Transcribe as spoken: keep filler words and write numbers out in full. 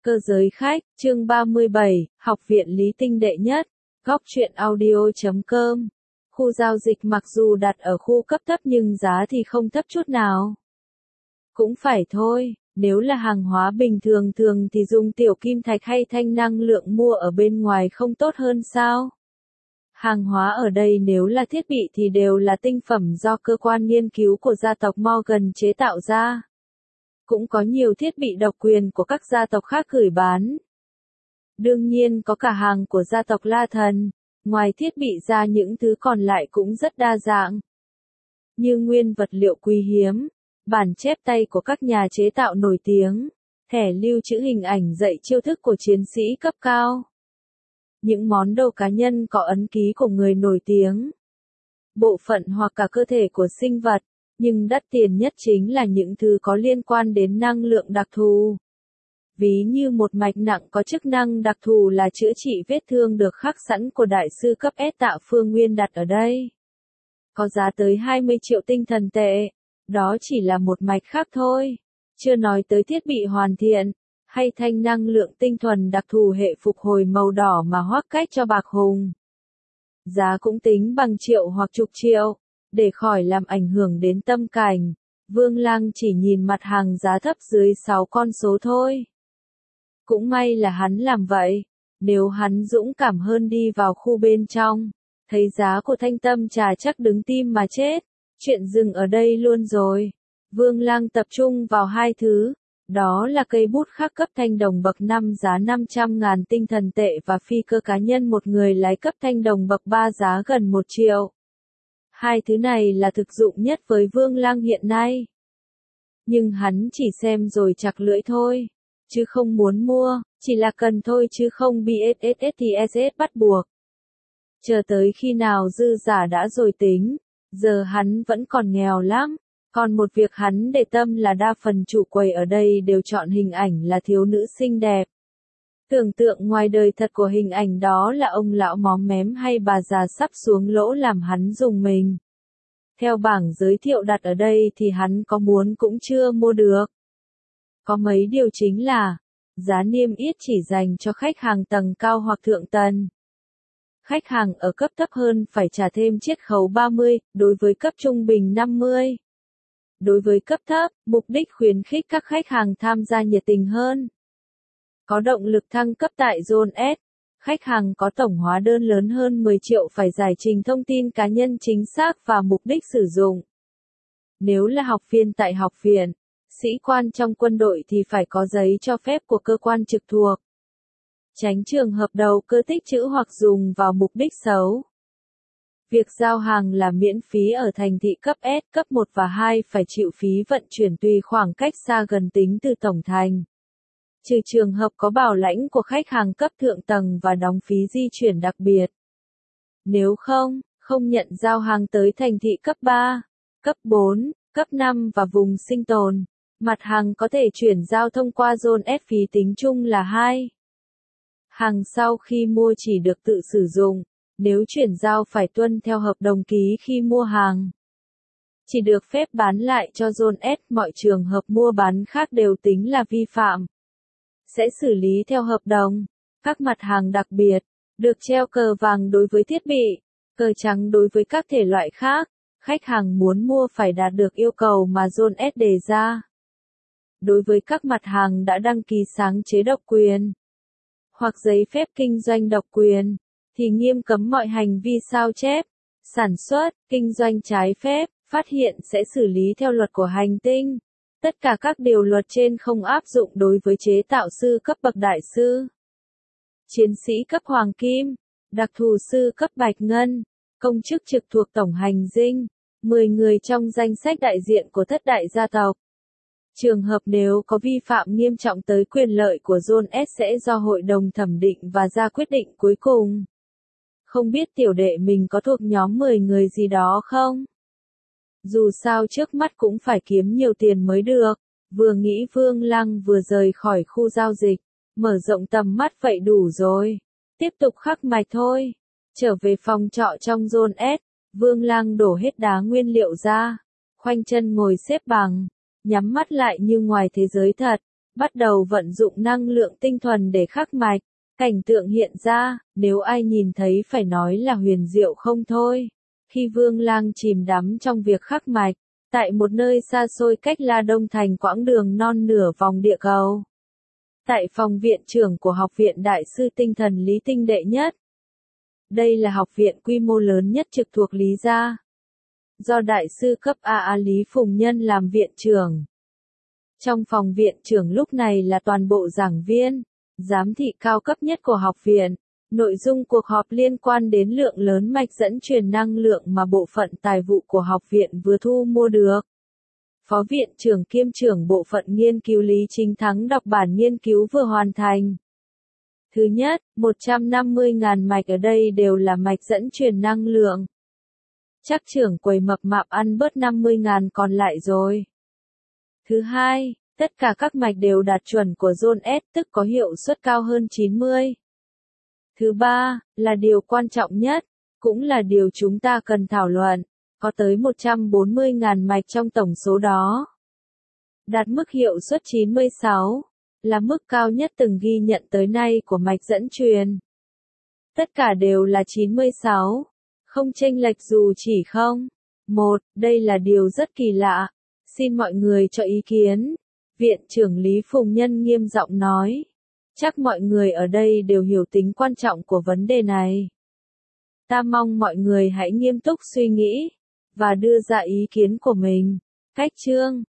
Cơ giới khách, chương ba mươi bảy, Học viện Lý Tinh đệ nhất, góc truyện audio chấm com. Khu giao dịch mặc dù đặt ở khu cấp thấp nhưng giá thì không thấp chút nào. Cũng phải thôi, nếu là hàng hóa bình thường thường thì dùng tiểu kim thạch hay thanh năng lượng mua ở bên ngoài không tốt hơn sao? Hàng hóa ở đây nếu là thiết bị thì đều là tinh phẩm do cơ quan nghiên cứu của gia tộc Morgan chế tạo ra. Cũng có nhiều thiết bị độc quyền của các gia tộc khác gửi bán. Đương nhiên có cả hàng của gia tộc La Thần, ngoài thiết bị ra những thứ còn lại cũng rất đa dạng. Như nguyên vật liệu quý hiếm, bản chép tay của các nhà chế tạo nổi tiếng, thẻ lưu trữ hình ảnh dạy chiêu thức của chiến sĩ cấp cao. Những món đồ cá nhân có ấn ký của người nổi tiếng. Bộ phận hoặc cả cơ thể của sinh vật. Nhưng đắt tiền nhất chính là những thứ có liên quan đến năng lượng đặc thù. Ví như một mạch nặng có chức năng đặc thù là chữa trị vết thương được khắc sẵn của đại sư cấp S Tạ Phương Nguyên đặt ở đây. Có giá tới hai mươi triệu tinh thần tệ. Đó chỉ là một mạch khác thôi. Chưa nói tới thiết bị hoàn thiện, hay thanh năng lượng tinh thuần đặc thù hệ phục hồi màu đỏ mà hoác cách cho bạc hùng. Giá cũng tính bằng triệu hoặc chục triệu. Để khỏi làm ảnh hưởng đến tâm cảnh, Vương Lăng chỉ nhìn mặt hàng giá thấp dưới sáu con số thôi. Cũng may là hắn làm vậy, nếu hắn dũng cảm hơn đi vào khu bên trong, thấy giá của thanh tâm trà chắc đứng tim mà chết, chuyện dừng ở đây luôn rồi. Vương Lăng tập trung vào hai thứ, đó là cây bút khắc cấp thanh đồng bậc năm giá năm trăm ngàn tinh thần tệ và phi cơ cá nhân một người lái cấp thanh đồng bậc ba giá gần một triệu. Hai thứ này là thực dụng nhất với Vương Lăng hiện nay. Nhưng hắn chỉ xem rồi chặt lưỡi thôi, chứ không muốn mua, chỉ là cần thôi chứ không bê ét ét ét thì ét ét bắt buộc. Chờ tới khi nào dư giả đã rồi tính, giờ hắn vẫn còn nghèo lắm, còn một việc hắn để tâm là đa phần chủ quầy ở đây đều chọn hình ảnh là thiếu nữ xinh đẹp. Tưởng tượng ngoài đời thật của hình ảnh đó là ông lão móm mém hay bà già sắp xuống lỗ làm hắn rùng mình. Theo bảng giới thiệu đặt ở đây thì hắn có muốn cũng chưa mua được. Có mấy điều chính là, giá niêm yết chỉ dành cho khách hàng tầng cao hoặc thượng tầng. Khách hàng ở cấp thấp hơn phải trả thêm chiết khấu ba mươi, đối với cấp trung bình năm mươi. Đối với cấp thấp, mục đích khuyến khích các khách hàng tham gia nhiệt tình hơn. Có động lực thăng cấp tại Zone S, khách hàng có tổng hóa đơn lớn hơn mười triệu phải giải trình thông tin cá nhân chính xác và mục đích sử dụng. Nếu là học viên tại học viện, sĩ quan trong quân đội thì phải có giấy cho phép của cơ quan trực thuộc. Tránh trường hợp đầu cơ tích trữ hoặc dùng vào mục đích xấu. Việc giao hàng là miễn phí ở thành thị cấp S, cấp một và hai phải chịu phí vận chuyển tùy khoảng cách xa gần tính từ tổng thành. Trừ trường hợp có bảo lãnh của khách hàng cấp thượng tầng và đóng phí di chuyển đặc biệt. Nếu không, không nhận giao hàng tới thành thị cấp ba, cấp bốn, cấp năm và vùng sinh tồn. Mặt hàng có thể chuyển giao thông qua Zone S phí tính chung là hai. Hàng sau khi mua chỉ được tự sử dụng, nếu chuyển giao phải tuân theo hợp đồng ký khi mua hàng. Chỉ được phép bán lại cho Zone S, mọi trường hợp mua bán khác đều tính là vi phạm. Sẽ xử lý theo hợp đồng. Các mặt hàng đặc biệt, được treo cờ vàng đối với thiết bị, cờ trắng đối với các thể loại khác. Khách hàng muốn mua phải đạt được yêu cầu mà Zone S đề ra. Đối với các mặt hàng đã đăng ký sáng chế độc quyền, hoặc giấy phép kinh doanh độc quyền, thì nghiêm cấm mọi hành vi sao chép, sản xuất, kinh doanh trái phép, phát hiện sẽ xử lý theo luật của hành tinh. Tất cả các điều luật trên không áp dụng đối với chế tạo sư cấp bậc đại sư, chiến sĩ cấp hoàng kim, đặc thù sư cấp bạch ngân, công chức trực thuộc tổng hành dinh, mười người trong danh sách đại diện của thất đại gia tộc. Trường hợp nếu có vi phạm nghiêm trọng tới quyền lợi của Zone S sẽ do hội đồng thẩm định và ra quyết định cuối cùng. Không biết tiểu đệ mình có thuộc nhóm mười người gì đó không? Dù sao trước mắt cũng phải kiếm nhiều tiền mới được, vừa nghĩ Vương Lăng vừa rời khỏi khu giao dịch, mở rộng tầm mắt vậy đủ rồi, tiếp tục khắc mạch thôi. Trở về phòng trọ trong Zone S, Vương Lăng đổ hết đá nguyên liệu ra, khoanh chân ngồi xếp bằng, nhắm mắt lại như ngoài thế giới thật, bắt đầu vận dụng năng lượng tinh thuần để khắc mạch. Cảnh tượng hiện ra, nếu ai nhìn thấy phải nói là huyền diệu không thôi. Khi Vương Lang chìm đắm trong việc khắc mạch, tại một nơi xa xôi cách La Đông thành quãng đường non nửa vòng địa cầu. Tại phòng viện trưởng của Học viện Đại sư Tinh thần Lý Tinh đệ nhất. Đây là học viện quy mô lớn nhất trực thuộc Lý gia. Do Đại sư cấp a a Lý Phùng Nhân làm viện trưởng. Trong phòng viện trưởng lúc này là toàn bộ giảng viên, giám thị cao cấp nhất của học viện. Nội dung cuộc họp liên quan đến lượng lớn mạch dẫn truyền năng lượng mà bộ phận tài vụ của học viện vừa thu mua được. Phó viện trưởng kiêm trưởng bộ phận nghiên cứu Lý Chính Thắng đọc bản nghiên cứu vừa hoàn thành. Thứ nhất, một trăm năm mươi nghìn mạch ở đây đều là mạch dẫn truyền năng lượng. Chắc trưởng quầy mập mạp ăn bớt năm mươi nghìn còn lại rồi. Thứ hai, tất cả các mạch đều đạt chuẩn của Zone S, tức có hiệu suất cao hơn chín mươi. Thứ ba, là điều quan trọng nhất, cũng là điều chúng ta cần thảo luận, có tới một trăm bốn mươi nghìn mạch trong tổng số đó. Đạt mức hiệu suất chín mươi sáu, là mức cao nhất từng ghi nhận tới nay của mạch dẫn truyền. Tất cả đều là chín mươi sáu, không chênh lệch dù chỉ không. Một, đây là điều rất kỳ lạ, xin mọi người cho ý kiến. Viện trưởng Lý Phùng Nhân nghiêm giọng nói. Chắc mọi người ở đây đều hiểu tính quan trọng của vấn đề này. Ta mong mọi người hãy nghiêm túc suy nghĩ, và đưa ra ý kiến của mình. Cách chương